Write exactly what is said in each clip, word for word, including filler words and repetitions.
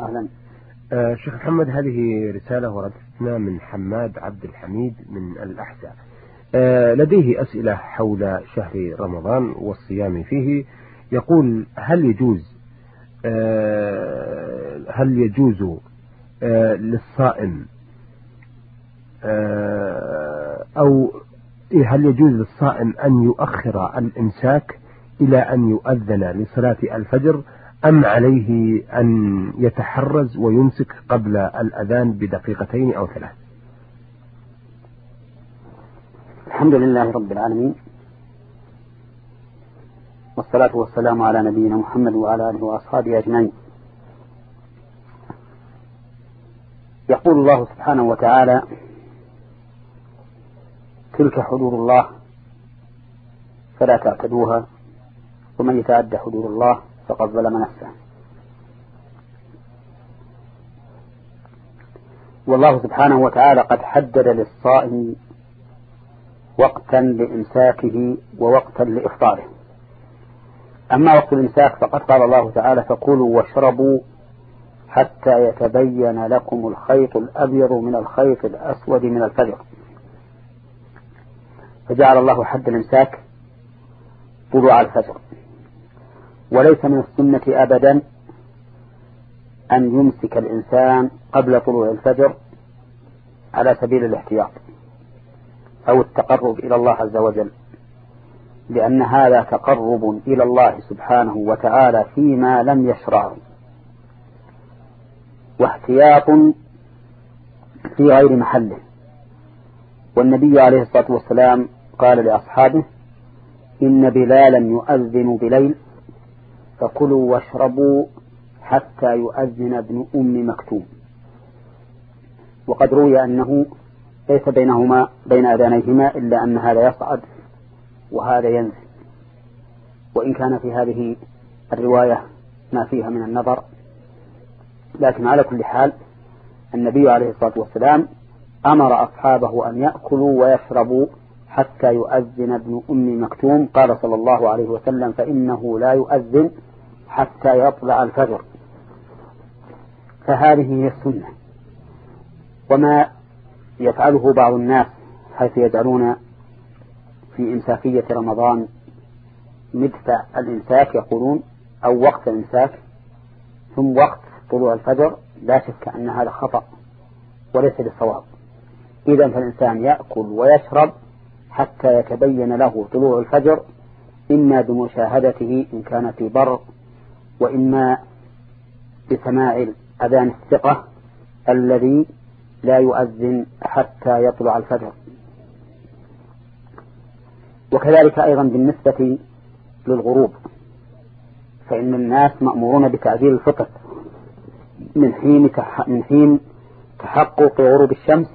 أهلا. آه شيخ محمد، هذه رسالة وردتنا من حماد عبد الحميد من الأحساء. آه لديه أسئلة حول شهر رمضان والصيام فيه. يقول: هل يجوز آه هل يجوز آه للصائم آه أو هل يجوز للصائم أن يؤخر الإمساك إلى أن يؤذن لصلاة الفجر، أم عليه أن يتحرز ويمسك قبل الأذان بدقيقتين أو ثلاث؟ الحمد لله رب العالمين، والصلاة والسلام على نبينا محمد وعلى آله وأصحابه أجمعين. يقول الله سبحانه وتعالى: تلك حدود الله فلا تعتدوها ومن يتعد حدود الله فقد ظلم نفسه. والله سبحانه وتعالى قد حدد للصائم وقتا لإمساكه ووقتا لإفطاره. أما وقت الإمساك فقد قال الله تعالى: فكلوا واشربوا حتى يتبين لكم الخيط الأبيض من الخيط الأسود من الفجر. فجعل الله حد الإمساك طلوع الفجر، وليس من السنة أبدا أن يمسك الإنسان قبل طلوع الفجر على سبيل الاحتياط أو التقرب إلى الله عز وجل، لأن هذا تقرب إلى الله سبحانه وتعالى فيما لم يشرعه، واحتياط في غير محله. والنبي عليه الصلاة والسلام قال لأصحابه: إن بلالا يؤذن بليل فكلوا واشربوا حتى يؤذن ابن أم مكتوم. وقد روي أنه ليس بينهما بين أذانيهما إلا أن هذا يصعد وهذا ينزل، وإن كان في هذه الرواية ما فيها من النظر، لكن على كل حال النبي عليه الصلاة والسلام أمر أصحابه أن يأكلوا ويشربوا حتى يؤذن ابن أم مكتوم. قال صلى الله عليه وسلم: فإنه لا يؤذن حتى يطلع الفجر. فهذه هي السنة. وما يفعله بعض الناس حيث يجعلون في إمساكية رمضان مدفع الإمساك، يقولون أو وقت الإمساك ثم وقت طلوع الفجر، لا شك أن هذا خطأ وليس بالصواب. إذن فالإنسان يأكل ويشرب حتى يتبين له طلوع الفجر، إما بمشاهدته إن كان في بر، وإما بسماع أذان الثقة الذي لا يؤذن حتى يطلع الفجر. وكذلك أيضا بالنسبة للغروب، فإن الناس مأمورون بتعجيل الفطر من حين من حين تحقق غروب الشمس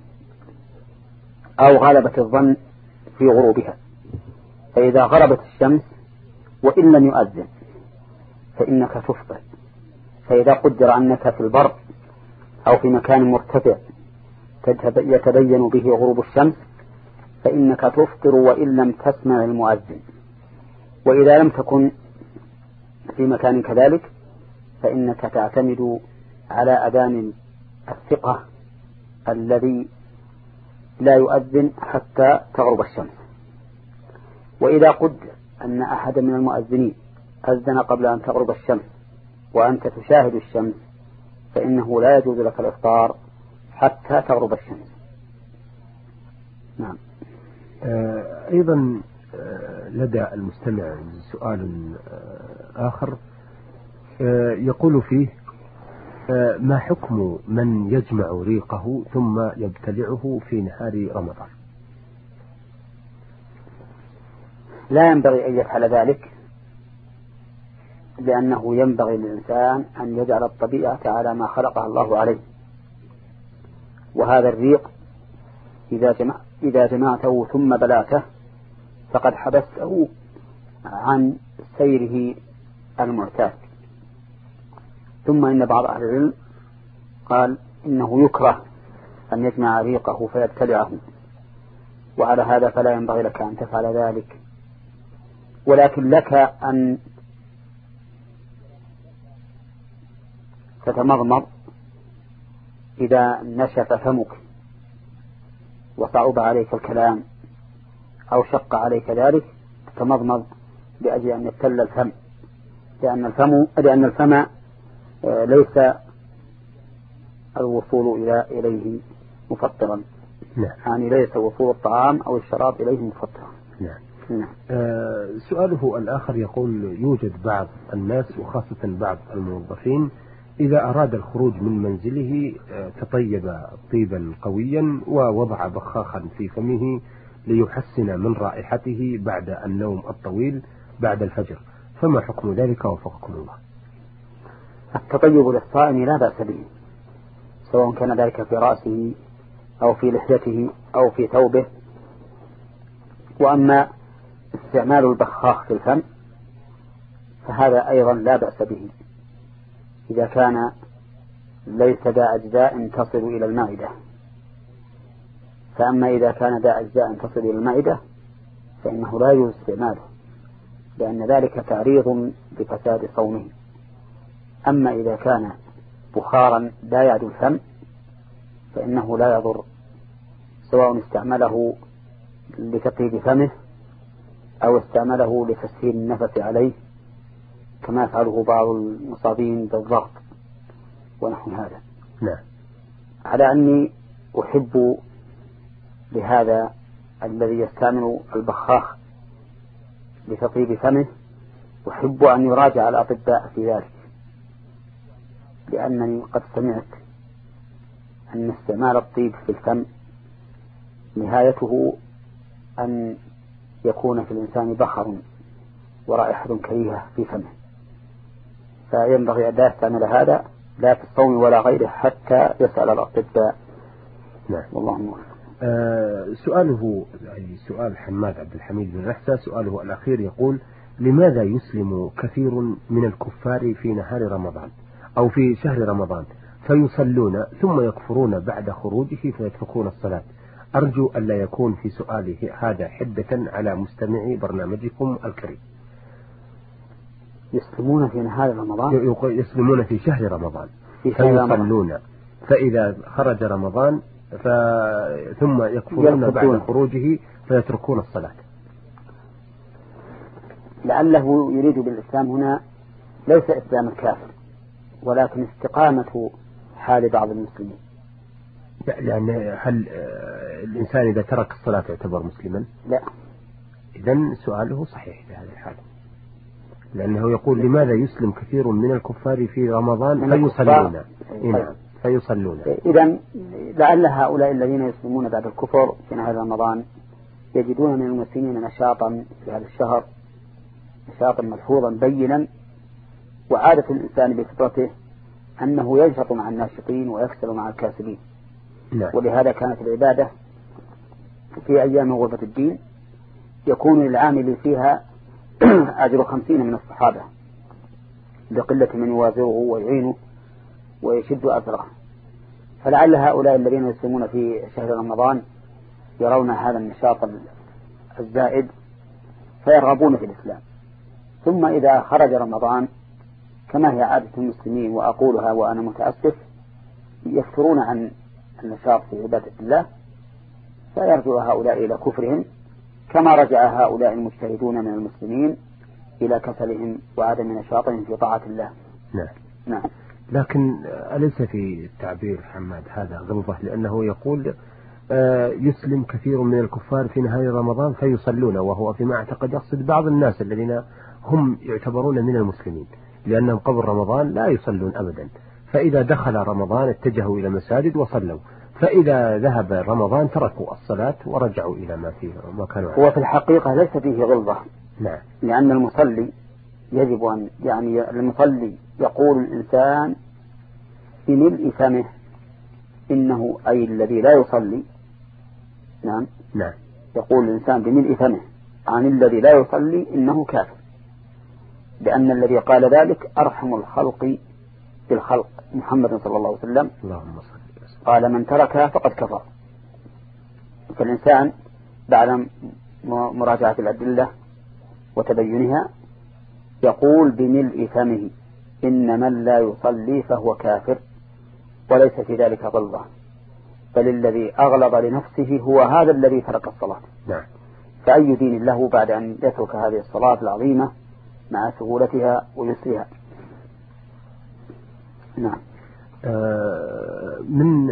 أو غلبة الظن في غروبها. فإذا غربت الشمس وإن لم يؤذن فإنك تفطر. فإذا قدر أنك في البر أو في مكان مرتفع يتبين به غروب الشمس فإنك تفطر وإن لم تسمع المؤذن. وإذا لم تكن في مكان كذلك فإنك تعتمد على أذان الثقة الذي لا يؤذن حتى تغرب الشمس. وإذا قدر أن أحد من المؤذنين أذن قبل أن تغرب الشمس وأنت تشاهد الشمس فإنه لا يجوز لك الإفطار حتى تغرب الشمس. نعم. أيضا لدى المستمع سؤال آخر يقول فيه: ما حكم من يجمع ريقه ثم يبتلعه في نهار رمضان؟ لا ينبغي أن يفعل ذلك، لأنه ينبغي للإنسان أن يجعل الطبيعة على ما خلقها الله عليه. وهذا الريق إذا جمع إذا جمعته ثم بلعته فقد حبسته عن سيره المعتاد. ثم إن بعض أهل العلم قال إنه يكره أن يجمع ريقه فيبتلعه، وعلى هذا فلا ينبغي لك أن تفعل ذلك، ولكن لك أن تتمضمض إذا نشف فمك وصعب عليك الكلام أو شق عليك ذلك، تتمضمض لأجل أن يبتل الفم، لأن الفم لأن الفم ليس الوصول إلى إليه مفطرا. نعم. يعني ليس وصول الطعام أو الشراب إليه مفطرا. نعم. نعم. آه سؤاله الآخر يقول: يوجد بعض الناس وخاصة بعض الموظفين إذا أراد الخروج من منزله آه تطيب طيبا قويا ووضع بخاخا في فمه ليحسن من رائحته بعد النوم الطويل بعد الفجر، فما حكم ذلك وفقكم الله؟ التطيب للصائم لا بأس به، سواء كان ذلك في رأسه أو في لحيته أو في ثوبه. وأما استعمال البخاخ في الفم فهذا أيضا لا بأس به إذا كان ليس ذا أجزاء تصل إلى المعدة. فأما إذا كان ذا أجزاء تصل إلى المعدة فإنه لا يجوز استعماله، لأن ذلك تعريض لفساد صومه. أما إذا كان بخارا لا يعدو الفم فإنه لا يضر، سواء استعمله لتطيب فمه أو استعمله لتسهيل النفس عليه كما يفعله بعض المصابين بالضغط ونحو هذا. نعم. على أني أحب لهذا الذي يستعمل البخاخ لتطيب فمه أحب أن يراجع الأطباء في ذلك، لأنني قد سمعت أن استعمال الطيب في الفم نهايته أن يكون في الإنسان بخر ورائحة كريهة في فمه، فينبغي أن لا يستعمل هذا لا في الصوم ولا غيره حتى يسأل الأطباء. نعم. والله موفق. آه سؤاله أي سؤال حماد عبد الحميد بن رحسة، سؤاله الأخير يقول: لماذا يسلم كثير من الكفار في نهار رمضان أو في شهر رمضان فيصلون ثم يكفرون بعد خروجه فيتركون الصلاة؟ أرجو أن لا يكون في سؤاله هذا حدة على مستمعي برنامجكم الكريم. يسلمون في نهار رمضان؟ يسلمون في شهر رمضان فيصلون، فإذا خرج رمضان ف... ثم يكفرون بعد خروجه فيتركون الصلاة. لعله يريد بالإسلام هنا ليس إسلام الكافر ولكن استقامة حال بعض المسلمين. لأن هل الإنسان إذا ترك الصلاة يعتبر مسلما؟ لا. إذن سؤاله صحيح في هذا الحال، لأنه يقول: لماذا يسلم كثير من الكفار في رمضان فيصلون؟ إيه فيصلون. إذن لعل هؤلاء الذين يسلمون بعد الكفر في نهار رمضان يجدون من المسلمين نشاطا في هذا الشهر، نشاطا ملحوظا بينا، وعادة الإنسان بفطرته أنه ينشط مع الناشطين ويكسل مع الكاسلين. نعم. ولهذا كانت العبادة في أيام غربة الدين يكون للعامل فيها أجر خمسين من الصحابة لقلة من يوازره ويعينه ويشد أثره. فلعل هؤلاء الذين يسلمون في شهر رمضان يرون هذا النشاط الزائد فيرغبون في الإسلام، ثم إذا خرج رمضان كما هي عادة المسلمين وأقولها وأنا متأسف يفترون عن النشاط في عبادة الله، فيرجع هؤلاء إلى كفرهم كما رجع هؤلاء المجتهدون من المسلمين إلى كسلهم وعدم نشاطهم في طاعة الله. نعم. نعم. لكن أليس في تعبير حماد هذا غلظة؟ لأنه يقول يسلم كثير من الكفار في نهاية رمضان فيصلون، وهو فيما أعتقد يقصد بعض الناس الذين هم يعتبرون من المسلمين، لأنهم قبل رمضان لا يصلون أبدا، فإذا دخل رمضان اتجهوا إلى مساجد وصلوا، فإذا ذهب رمضان تركوا الصلاة ورجعوا إلى ما فيه ما كانوا. هو في الحقيقة ليس فيه غلظة. نعم. لأن المصلي يجب أن يعني المصلي يقول الإنسان بملء فمه إنه أي الذي لا يصلي. نعم. نعم. يقول الإنسان بملء فمه عن الذي لا يصلي إنه كافر، لأن الذي قال ذلك أرحم الخلق بالخلق محمد صلى الله عليه وسلم. اللهم صل. قال: من تركها فقد كفر. فالإنسان بعد مراجعة الأدلة وتبينها يقول بملء فمه إن من لا يصلي فهو كافر، وليس في ذلك غلظة، بل الذي أغلظ لنفسه هو هذا الذي ترك الصلاة. نعم. فأي دين له بعد أن يترك هذه الصلاة العظيمة مع سهولتها ويسرها. نعم. من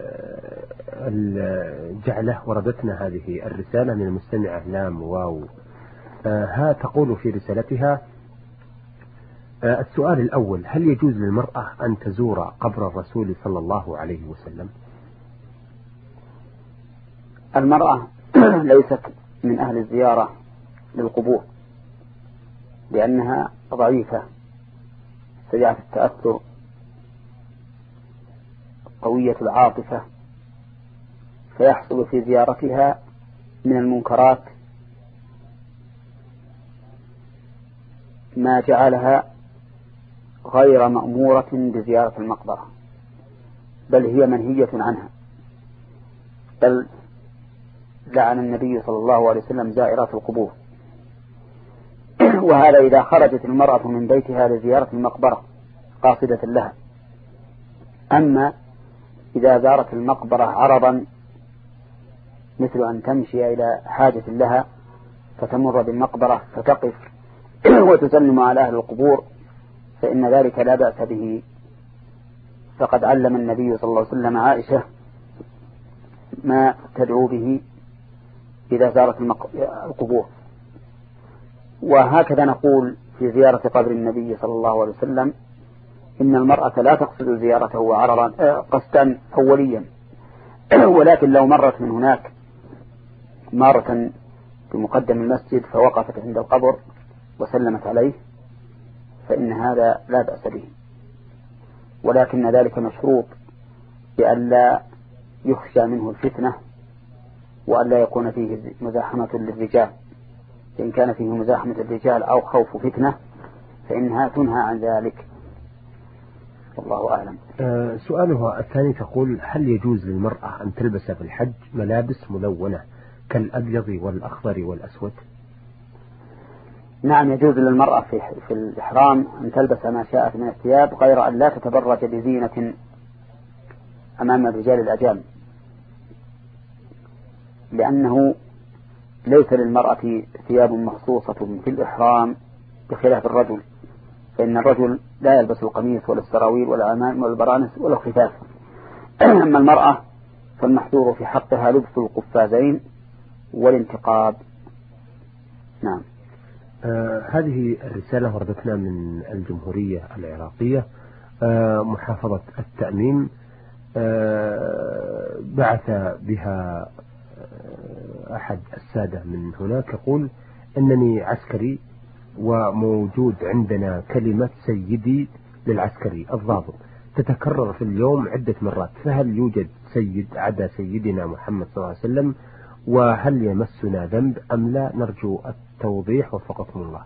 الجعلة وردتنا هذه الرسالة من المستمعة لام واو ها، تقول في رسالتها: السؤال الأول: هل يجوز للمرأة أن تزور قبر الرسول صلى الله عليه وسلم؟ المرأة ليست من أهل الزيارة للقبور، لأنها ضعيفة سريعة التأثر قوية العاطفة، فيحصل في زيارتها من المنكرات ما جعلها غير مأمورة بزيارة المقبرة، بل هي منهية عنها، بل لعن النبي صلى الله عليه وسلم زائرات القبور. وهذا إذا خرجت المرأة من بيتها لزيارة المقبرة قاصدة لها. أما إذا زارت المقبرة عرضا، مثل أن تمشي إلى حاجة لها فتمر بالمقبرة فتقف وتسلم على أهل القبور، فإن ذلك لا بأس به، فقد علم النبي صلى الله عليه وسلم عائشة ما تدعو به إذا زارت القبور. وهكذا نقول في زيارة قبر النبي صلى الله عليه وسلم: إن المرأة لا تقصد زيارته عرضا قصدا أوليا، ولكن لو مرت من هناك مرة بمقدم المسجد فوقفت عند القبر وسلمت عليه فإن هذا لا بأس به، ولكن ذلك مشروط بأن لا يخشى منه الفتنة، وأن لا يكون فيه مزاحمة للرجال. إن كان فيه مزاحمة الرجال أو خوف فتنة فإنها تنهى عن ذلك، والله أعلم. أه سؤالها الثاني تقول: هل يجوز للمرأة أن تلبس في الحج ملابس ملونة كالأبيض والأخضر والأسود؟ نعم، يجوز للمرأة في, في الإحرام أن تلبس ما شاءت من الثياب، غير أن لا تتبرج بزينة أمام الرجال الأجانب، لأنه ليس للمرأة ثياب مخصوصة في الإحرام بخلاف الرجل، فإن الرجل لا يلبس القميص ولا السراويل ولا العمائم ولا البرانس ولا الخفاف. أما المرأة فالمحظور في حقها لبس القفازين والانتقاب. نعم. آه هذه الرسالة وردتنا من الجمهورية العراقية، آه محافظة التأميم، آه بعث بها أحد السادة من هناك، يقول: أنني عسكري وموجود عندنا كلمة سيدي للعسكري الضابط تتكرر في اليوم عدة مرات، فهل يوجد سيد عدا سيدنا محمد صلى الله عليه وسلم؟ وهل يمسنا ذنب أم لا؟ نرجو التوضيح وفقكم الله.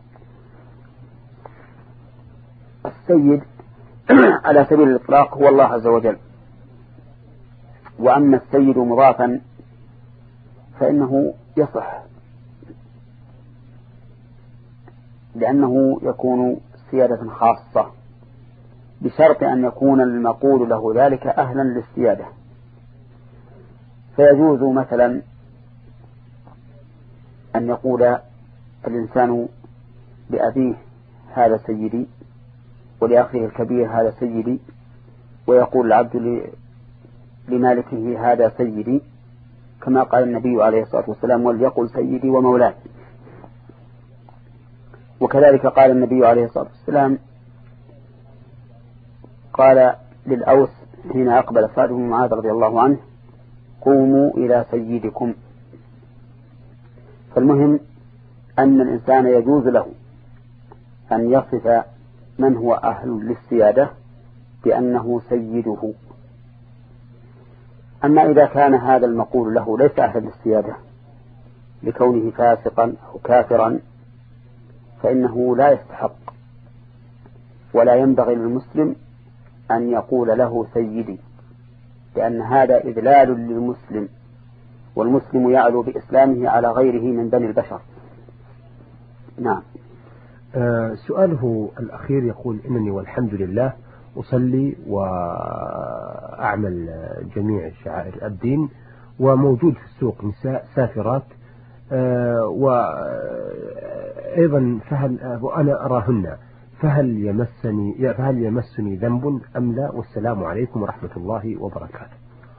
السيد على سبيل الإطلاق هو الله عز وجل، وأما السيد مضافا فإنه يصح، لأنه يكون سيادة خاصة، بشرط أن يكون المقول له ذلك أهلا للسيادة. فيجوز مثلا أن يقول الإنسان لأبيه: هذا سيدي، ولأخيه الكبير: هذا سيدي، ويقول العبد لمالكه: هذا سيدي، كما قال النبي عليه الصلاة والسلام: وليقل سيدي ومولاي. وكذلك قال النبي عليه الصلاة والسلام، قال للأوس حين أقبل سعد بن معاذ رضي الله عنه: قوموا إلى سيدكم. فالمهم أن الإنسان يجوز له أن يصف من هو أهل للسيادة بأنه سيده. أما إذا كان هذا المقول له ليس أهل للسيادة لكونه فاسقا أو كافرا فإنه لا يستحق، ولا ينبغي للمسلم أن يقول له سيدي، لأن هذا إذلال للمسلم، والمسلم يعلو بإسلامه على غيره من بني البشر. نعم. آه سؤاله الأخير يقول: إنني والحمد لله أصلي وأعمل جميع شعائر الدين، وموجود في السوق نساء سافرات، آه وأيضا فهل وأنا أراهن، فهل يمسني فهل يمسني ذنب أم لا؟ والسلام عليكم ورحمة الله وبركاته.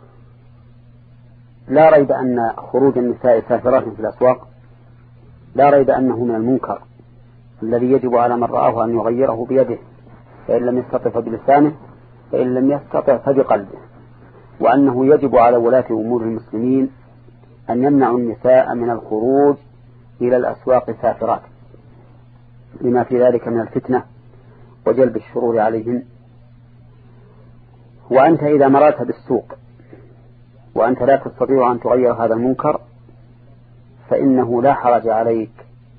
لا ريب أن خروج النساء سافرات في الأسواق لا ريب أنه من المنكر الذي يجب على من رآه أن يغيره بيده، فإن لم يستطع فبلسانه، فإن لم يستطع فبقلبه، وأنه يجب على ولاة أمور المسلمين أن يمنعوا النساء من الخروج إلى الأسواق سافرات لما في ذلك من الفتنة وجلب الشرور عليهن. وأنت إذا مررت بالسوق وأنت لا تستطيع أن تغير هذا المنكر فإنه لا حرج عليك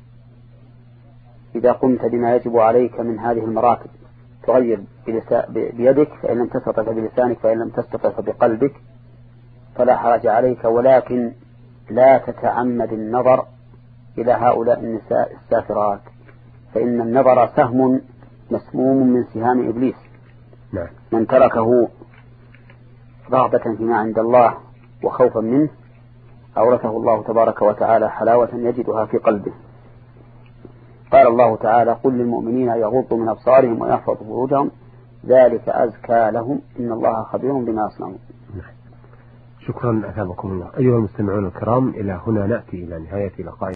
إذا قمت بما يجب عليك من هذه المراتب، تغير بيدك فإن لم تستطع فبلسانك، فإن لم تستطع فبقلبك، فلا حرج عليك، ولكن لا تتعمد النظر إلى هؤلاء النساء السافرات، فإن النظر سهم مسموم من سهام إبليس. نعم. من تركه رغبة فيما عند الله وخوفا منه أورثه الله تبارك وتعالى حلاوة يجدها في قلبه. قال الله تعالى: قل للمؤمنين يغضوا من أبصارهم ويحفظوا فروجهم ذلك أزكى لهم إن الله خبير بما يصنعون. شكرا أثابكم الله. أيها المستمعون الكرام، إلى هنا نأتي إلى نهاية لقاء